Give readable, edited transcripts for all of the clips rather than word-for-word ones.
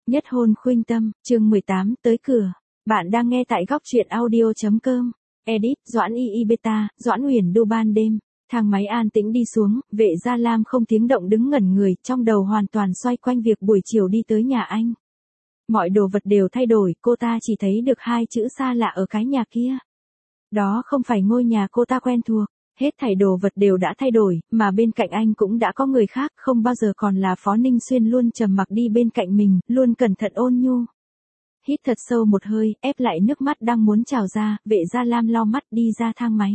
Nhất hôn khuynh tâm, chương 18, tới cửa. Bạn đang nghe tại góc truyện audio.com. Edit, Doãn Y Beta, Doãn Huyền Du ban đêm. Thang máy an tĩnh đi xuống, Vệ Gia Lam không tiếng động đứng ngẩn người, trong đầu hoàn toàn xoay quanh việc buổi chiều đi tới nhà anh. Mọi đồ vật đều thay đổi, cô ta chỉ thấy được hai chữ xa lạ ở cái nhà kia. Đó không phải ngôi nhà cô ta quen thuộc. Hết thảy đồ vật đều đã thay đổi, mà bên cạnh anh cũng đã có người khác, không bao giờ còn là Phó Ninh Xuyên luôn trầm mặc đi bên cạnh mình, luôn cẩn thận ôn nhu. Hít thật sâu một hơi, ép lại nước mắt đang muốn trào ra, Vệ Gia Lam lau mắt đi ra thang máy.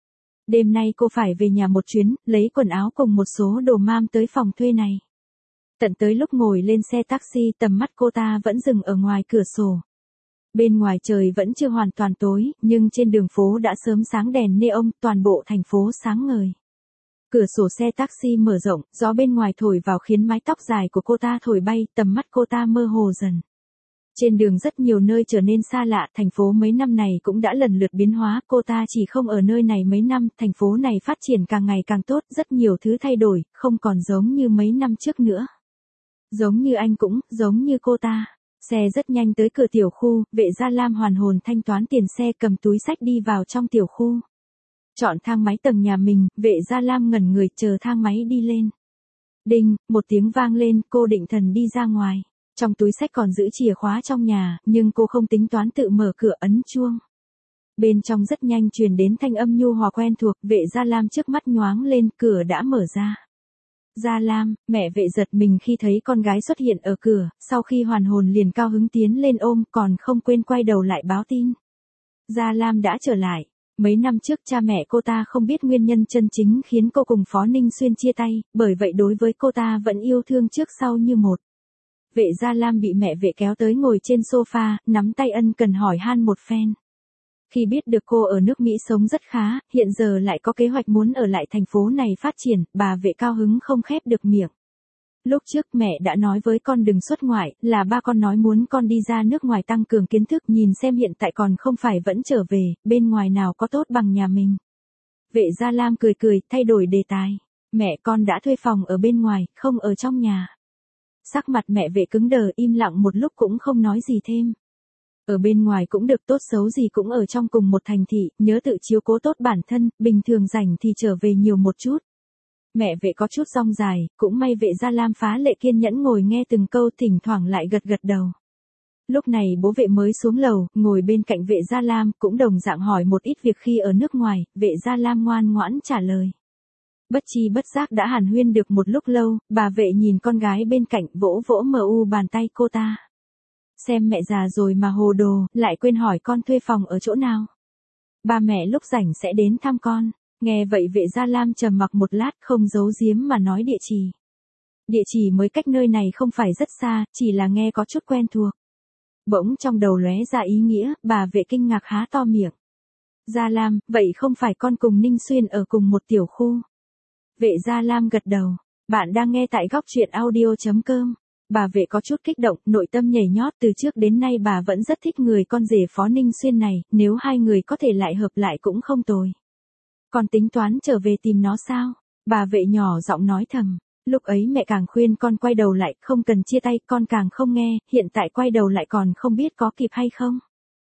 Đêm nay cô phải về nhà một chuyến, lấy quần áo cùng một số đồ mam tới phòng thuê này. Tận tới lúc ngồi lên xe taxi, tầm mắt cô ta vẫn dừng ở ngoài cửa sổ. Bên ngoài trời vẫn chưa hoàn toàn tối, nhưng trên đường phố đã sớm sáng đèn neon, toàn bộ thành phố sáng ngời. Cửa sổ xe taxi mở rộng, gió bên ngoài thổi vào khiến mái tóc dài của cô ta thổi bay, tầm mắt cô ta mơ hồ dần. Trên đường rất nhiều nơi trở nên xa lạ, thành phố mấy năm này cũng đã lần lượt biến hóa, cô ta chỉ không ở nơi này mấy năm, thành phố này phát triển càng ngày càng tốt, rất nhiều thứ thay đổi, không còn giống như mấy năm trước nữa. Giống như anh cũng, giống như cô ta. Xe rất nhanh tới cửa tiểu khu, Vệ Gia Lam hoàn hồn thanh toán tiền xe, cầm túi xách đi vào trong tiểu khu. Chọn thang máy tầng nhà mình, Vệ Gia Lam ngẩn người chờ thang máy đi lên. Đinh, một tiếng vang lên, cô định thần đi ra ngoài. Trong túi xách còn giữ chìa khóa trong nhà, nhưng cô không tính toán tự mở cửa ấn chuông. Bên trong rất nhanh truyền đến thanh âm nhu hòa quen thuộc, Vệ Gia Lam trước mắt nhoáng lên, cửa đã mở ra. Gia Lam, mẹ Vệ giật mình khi thấy con gái xuất hiện ở cửa, sau khi hoàn hồn liền cao hứng tiến lên ôm, còn không quên quay đầu lại báo tin. Gia Lam đã trở lại. Mấy năm trước cha mẹ cô ta không biết nguyên nhân chân chính khiến cô cùng Phó Ninh Xuyên chia tay, bởi vậy đối với cô ta vẫn yêu thương trước sau như một. Vệ Gia Lam bị mẹ Vệ kéo tới ngồi trên sofa, nắm tay ân cần hỏi han một phen. Khi biết được cô ở nước Mỹ sống rất khá, hiện giờ lại có kế hoạch muốn ở lại thành phố này phát triển, bà Vệ cao hứng không khép được miệng. Lúc trước mẹ đã nói với con đừng xuất ngoại, là ba con nói muốn con đi ra nước ngoài tăng cường kiến thức, nhìn xem hiện tại còn không phải vẫn trở về, bên ngoài nào có tốt bằng nhà mình. Vệ Gia Lam cười cười, thay đổi đề tài. Mẹ con đã thuê phòng ở bên ngoài, không ở trong nhà. Sắc mặt mẹ Vệ cứng đờ, im lặng một lúc cũng không nói gì thêm. Ở bên ngoài cũng được, tốt xấu gì cũng ở trong cùng một thành thị, nhớ tự chiếu cố tốt bản thân, bình thường rảnh thì trở về nhiều một chút. Mẹ Vệ có chút rong dài, cũng may Vệ Gia Lam phá lệ kiên nhẫn ngồi nghe từng câu, thỉnh thoảng lại gật gật đầu. Lúc này bố Vệ mới xuống lầu, ngồi bên cạnh Vệ Gia Lam, cũng đồng dạng hỏi một ít việc khi ở nước ngoài, Vệ Gia Lam ngoan ngoãn trả lời. Bất chi bất giác đã hàn huyên được một lúc lâu, bà Vệ nhìn con gái bên cạnh, vỗ vỗ bàn tay cô ta. Xem mẹ già rồi mà hồ đồ, lại quên hỏi con thuê phòng ở chỗ nào. Ba mẹ lúc rảnh sẽ đến thăm con. Nghe vậy Vệ Gia Lam trầm mặc một lát, không giấu giếm mà nói địa chỉ. Địa chỉ mới cách nơi này không phải rất xa, chỉ là nghe có chút quen thuộc. Bỗng trong đầu lóe ra ý nghĩa, bà Vệ kinh ngạc há to miệng. Gia Lam, vậy không phải con cùng Ninh Xuyên ở cùng một tiểu khu? Vệ Gia Lam gật đầu. Bạn đang nghe tại góc truyện audio.com. Bà Vệ có chút kích động, nội tâm nhảy nhót, từ trước đến nay bà vẫn rất thích người con rể Phó Ninh Xuyên này, nếu hai người có thể lại hợp lại cũng không tồi. Con tính toán trở về tìm nó sao? Bà Vệ nhỏ giọng nói thầm. Lúc ấy mẹ càng khuyên con quay đầu lại, không cần chia tay, con càng không nghe, hiện tại quay đầu lại còn không biết có kịp hay không.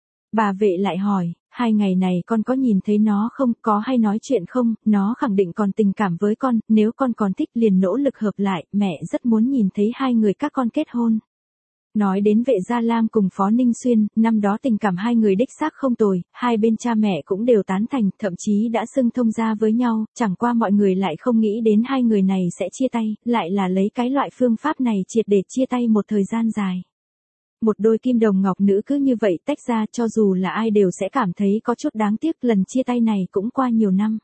Bà Vệ lại hỏi, 2 ngày này con có nhìn thấy nó không, có hay nói chuyện không, nó khẳng định còn tình cảm với con, nếu con còn thích liền nỗ lực hợp lại, mẹ rất muốn nhìn thấy hai người các con kết hôn. Nói đến Vệ Gia Lam cùng Phó Ninh Xuyên, năm đó tình cảm hai người đích xác không tồi, hai bên cha mẹ cũng đều tán thành, thậm chí đã xưng thông gia với nhau, chẳng qua mọi người lại không nghĩ đến hai người này sẽ chia tay, lại là lấy cái loại phương pháp này triệt để chia tay một thời gian dài. Một đôi kim đồng ngọc nữ cứ như vậy tách ra, cho dù là ai đều sẽ cảm thấy có chút đáng tiếc, lần chia tay này cũng qua nhiều năm.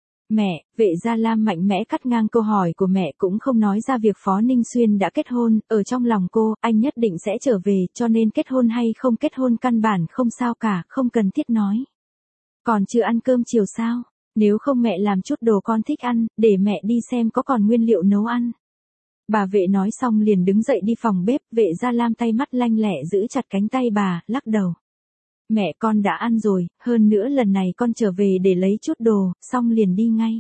Mẹ, Vệ Gia Lam mạnh mẽ cắt ngang câu hỏi của mẹ, cũng không nói ra việc Phó Ninh Xuyên đã kết hôn, ở trong lòng cô, anh nhất định sẽ trở về, cho nên kết hôn hay không kết hôn căn bản không sao cả, không cần thiết nói. Còn chưa ăn cơm chiều sao? Nếu không mẹ làm chút đồ con thích ăn, để mẹ đi xem có còn nguyên liệu nấu ăn. Bà Vệ nói xong liền đứng dậy đi phòng bếp, Vệ Gia Lam tay mắt lanh lẹ giữ chặt cánh tay bà, lắc đầu. Mẹ con đã ăn rồi, hơn nữa lần này con trở về để lấy chút đồ, xong liền đi ngay.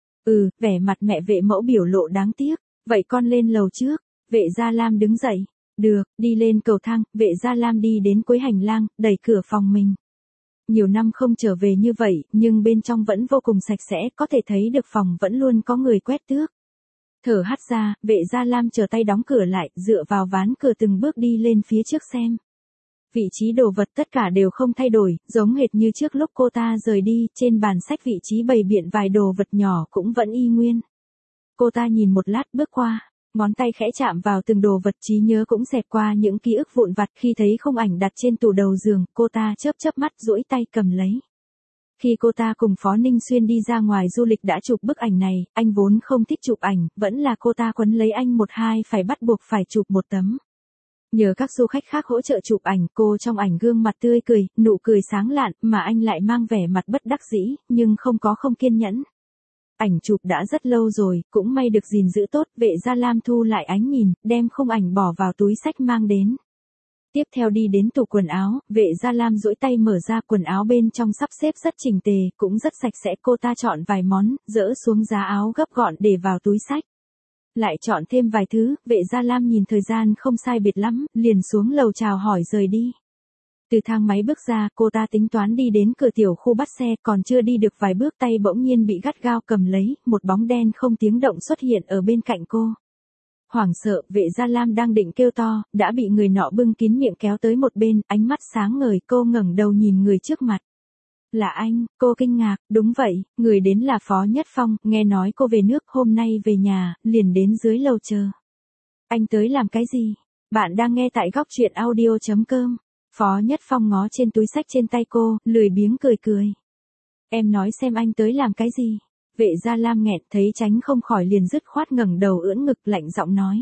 Vẻ mặt mẹ Vệ mẫu biểu lộ đáng tiếc, vậy con lên lầu trước. Vệ Gia Lam đứng dậy. Được, đi lên cầu thang, Vệ Gia Lam đi đến cuối hành lang, đẩy cửa phòng mình. Nhiều năm không trở về như vậy, nhưng bên trong vẫn vô cùng sạch sẽ, có thể thấy được phòng vẫn luôn có người quét tước. Thở hắt ra, Vệ Gia Lam chờ tay đóng cửa lại, dựa vào ván cửa từng bước đi lên phía trước xem. Vị trí đồ vật tất cả đều không thay đổi, giống hệt như trước lúc cô ta rời đi, trên bàn sách vị trí bày biện vài đồ vật nhỏ cũng vẫn y nguyên. Cô ta nhìn một lát bước qua, ngón tay khẽ chạm vào từng đồ vật, trí nhớ cũng xẹt qua những ký ức vụn vặt. Khi thấy khung ảnh đặt trên tủ đầu giường, cô ta chớp chớp mắt duỗi tay cầm lấy. Khi cô ta cùng Phó Ninh Xuyên đi ra ngoài du lịch đã chụp bức ảnh này, anh vốn không thích chụp ảnh, vẫn là cô ta quấn lấy anh một hai phải bắt buộc phải chụp một tấm. Nhờ các du khách khác hỗ trợ chụp ảnh, cô trong ảnh gương mặt tươi cười, nụ cười sáng lạn, mà anh lại mang vẻ mặt bất đắc dĩ, nhưng không kiên nhẫn. Ảnh chụp đã rất lâu rồi, cũng may được gìn giữ tốt. Vệ Gia Lam thu lại ánh nhìn, đem khung ảnh bỏ vào túi xách mang đến. Tiếp theo đi đến tủ quần áo, Vệ Gia Lam duỗi tay mở ra, quần áo bên trong sắp xếp rất chỉnh tề, cũng rất sạch sẽ. Cô ta chọn vài món, dỡ xuống giá áo gấp gọn để vào túi xách. Lại chọn thêm vài thứ. Vệ Gia Lam nhìn thời gian không sai biệt lắm, liền xuống lầu chào hỏi rời đi. Từ thang máy bước ra, cô ta tính toán đi đến cửa tiểu khu bắt xe, còn chưa đi được vài bước tay bỗng nhiên bị gắt gao cầm lấy, một bóng đen không tiếng động xuất hiện ở bên cạnh cô. Hoảng sợ, Vệ Gia Lam đang định kêu to, đã bị người nọ bưng kín miệng kéo tới một bên, ánh mắt sáng ngời. Cô ngẩng đầu nhìn người trước mặt. Là anh, cô kinh ngạc. Đúng vậy, người đến là Phó Nhất Phong, nghe nói cô về nước, hôm nay về nhà, liền đến dưới lầu chờ. Anh tới làm cái gì? Bạn đang nghe tại góc truyện audio.com. Phó Nhất Phong ngó trên túi xách trên tay cô, lười biếng cười cười. Em nói xem anh tới làm cái gì? Vệ Gia Lam nghẹn, thấy tránh không khỏi liền dứt khoát ngẩng đầu ưỡn ngực lạnh giọng nói.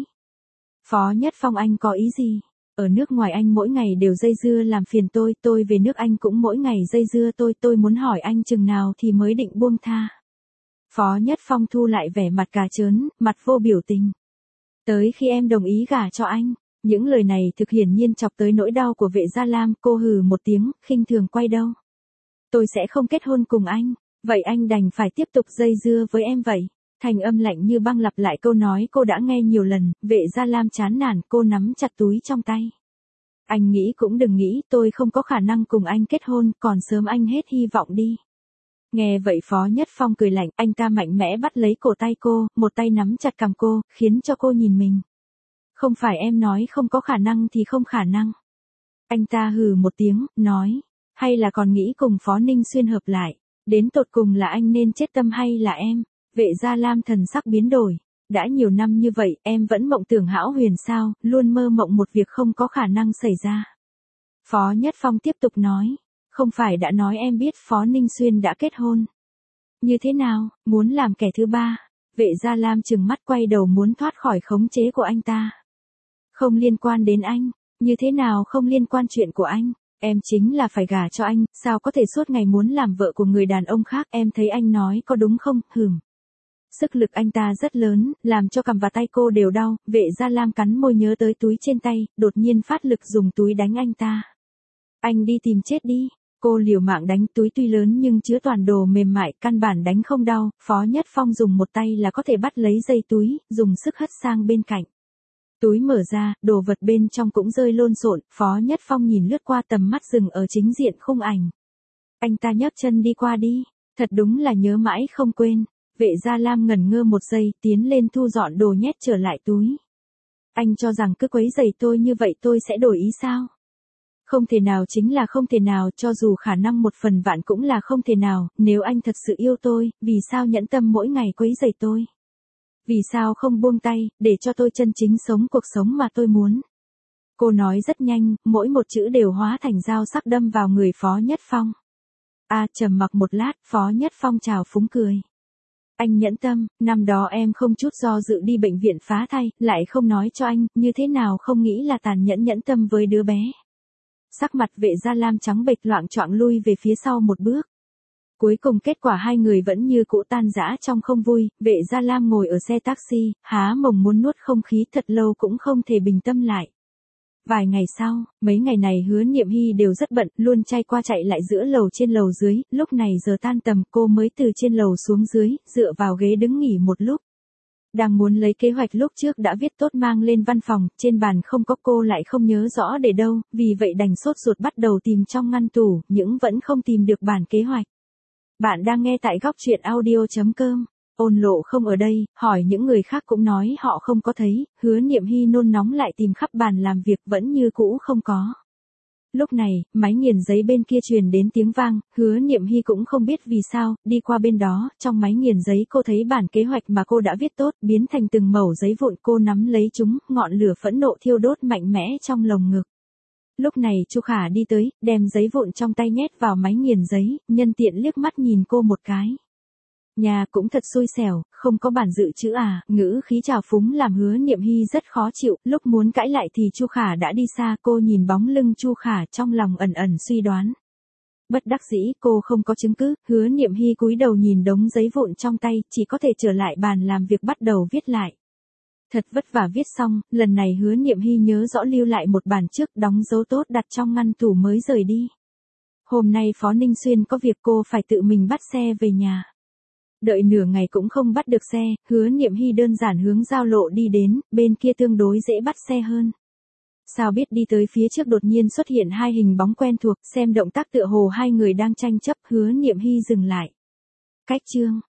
Phó Nhất Phong, anh có ý gì? Ở nước ngoài anh mỗi ngày đều dây dưa làm phiền tôi về nước anh cũng mỗi ngày dây dưa tôi muốn hỏi anh chừng nào thì mới định buông tha. Phó Nhất Phong thu lại vẻ mặt cà trớn, mặt vô biểu tình. Tới khi em đồng ý gả cho anh. Những lời này thực hiển nhiên chọc tới nỗi đau của Vệ Gia Lam, cô hừ một tiếng, khinh thường quay đầu. Tôi sẽ không kết hôn cùng anh, vậy anh đành phải tiếp tục dây dưa với em vậy. Thành âm lạnh như băng lặp lại câu nói cô đã nghe nhiều lần. Vệ Gia Lam chán nản, cô nắm chặt túi trong tay. Anh nghĩ cũng đừng nghĩ, tôi không có khả năng cùng anh kết hôn, còn sớm anh hết hy vọng đi. Nghe vậy Phó Nhất Phong cười lạnh, anh ta mạnh mẽ bắt lấy cổ tay cô, một tay nắm chặt cằm cô, khiến cho cô nhìn mình. Không phải em nói không có khả năng thì không khả năng. Anh ta hừ một tiếng, nói, hay là còn nghĩ cùng Phó Ninh Xuyên hợp lại, đến tột cùng là anh nên chết tâm hay là em? Vệ Gia Lam thần sắc biến đổi, đã nhiều năm như vậy, em vẫn mộng tưởng hão huyền sao, luôn mơ mộng một việc không có khả năng xảy ra. Phó Nhất Phong tiếp tục nói, không phải đã nói em biết Phó Ninh Xuyên đã kết hôn. Như thế nào, muốn làm kẻ thứ ba? Vệ Gia Lam trừng mắt quay đầu muốn thoát khỏi khống chế của anh ta. Không liên quan đến anh, như thế nào không liên quan chuyện của anh, em chính là phải gả cho anh, sao có thể suốt ngày muốn làm vợ của người đàn ông khác, em thấy anh nói có đúng không, Sức lực anh ta rất lớn, làm cho cằm và tay cô đều đau. Vệ Gia Lam cắn môi nhớ tới túi trên tay, đột nhiên phát lực dùng túi đánh anh ta. Anh đi tìm chết đi. Cô liều mạng đánh, túi tuy lớn nhưng chứa toàn đồ mềm mại, căn bản đánh không đau. Phó Nhất Phong dùng một tay là có thể bắt lấy dây túi, dùng sức hất sang bên cạnh. Túi mở ra, đồ vật bên trong cũng rơi lộn xộn. Phó Nhất Phong nhìn lướt qua, tầm mắt dừng ở chính diện khung ảnh. Anh ta nhấc chân đi qua đi, thật đúng là nhớ mãi không quên. Vệ Gia Lam ngẩn ngơ một giây, tiến lên thu dọn đồ nhét trở lại túi. Anh cho rằng cứ quấy rầy tôi như vậy tôi sẽ đổi ý sao? Không thể nào, chính là không thể nào, cho dù khả năng một phần vạn cũng là không thể nào. Nếu anh thật sự yêu tôi, vì sao nhẫn tâm mỗi ngày quấy rầy tôi? Vì sao không buông tay, để cho tôi chân chính sống cuộc sống mà tôi muốn? Cô nói rất nhanh, mỗi một chữ đều hóa thành dao sắc đâm vào người Phó Nhất Phong. Trầm mặc một lát, Phó Nhất Phong trào phúng cười. Anh nhẫn tâm, năm đó em không chút do dự đi bệnh viện phá thai, lại không nói cho anh, như thế nào không nghĩ là tàn nhẫn nhẫn tâm với đứa bé. Sắc mặt Vệ Gia Lam trắng bệch, loạng choạng lui về phía sau một bước. Cuối cùng kết quả hai người vẫn như cũ tan rã trong không vui. Vệ Gia Lam ngồi ở xe taxi, há mồm muốn nuốt không khí, thật lâu cũng không thể bình tâm lại. Vài ngày sau, mấy ngày này Hứa Niệm Hy đều rất bận, luôn chạy qua chạy lại giữa lầu trên lầu dưới. Lúc này giờ tan tầm, cô mới từ trên lầu xuống dưới, dựa vào ghế đứng nghỉ một lúc. Đang muốn lấy kế hoạch lúc trước đã viết tốt mang lên văn phòng, trên bàn không có cô lại không nhớ rõ để đâu, vì vậy đành sốt ruột bắt đầu tìm trong ngăn tủ, nhưng vẫn không tìm được bản kế hoạch. Bạn đang nghe tại góc chuyện audio.com. Ôn Lộ không ở đây, hỏi những người khác cũng nói họ không có thấy, Hứa Niệm Hy nôn nóng lại tìm khắp bàn làm việc vẫn như cũ không có. Lúc này, máy nghiền giấy bên kia truyền đến tiếng vang, Hứa Niệm Hy cũng không biết vì sao, đi qua bên đó, trong máy nghiền giấy cô thấy bản kế hoạch mà cô đã viết tốt, biến thành từng mẩu giấy vụn, cô nắm lấy chúng, ngọn lửa phẫn nộ thiêu đốt mạnh mẽ trong lồng ngực. Lúc này Chu Khả đi tới, đem giấy vụn trong tay nhét vào máy nghiền giấy, nhân tiện liếc mắt nhìn cô một cái. Nhà cũng thật xui xẻo, không có bản dự trữ à, ngữ khí trào phúng làm Hứa Niệm Hy rất khó chịu, lúc muốn cãi lại thì Chu Khả đã đi xa, cô nhìn bóng lưng Chu Khả trong lòng ẩn ẩn suy đoán. Bất đắc dĩ, cô không có chứng cứ, Hứa Niệm Hy cúi đầu nhìn đống giấy vụn trong tay, chỉ có thể trở lại bàn làm việc bắt đầu viết lại. Thật vất vả viết xong, lần này Hứa Niệm Hy nhớ rõ lưu lại một bản trước, đóng dấu tốt đặt trong ngăn tủ mới rời đi. Hôm nay Phó Ninh Xuyên có việc cô phải tự mình bắt xe về nhà. Đợi nửa ngày cũng không bắt được xe, Hứa Niệm Hy đơn giản hướng giao lộ đi đến, bên kia tương đối dễ bắt xe hơn. Sao biết đi tới phía trước đột nhiên xuất hiện hai hình bóng quen thuộc, xem động tác tựa hồ hai người đang tranh chấp, Hứa Niệm Hy dừng lại. Cách chương,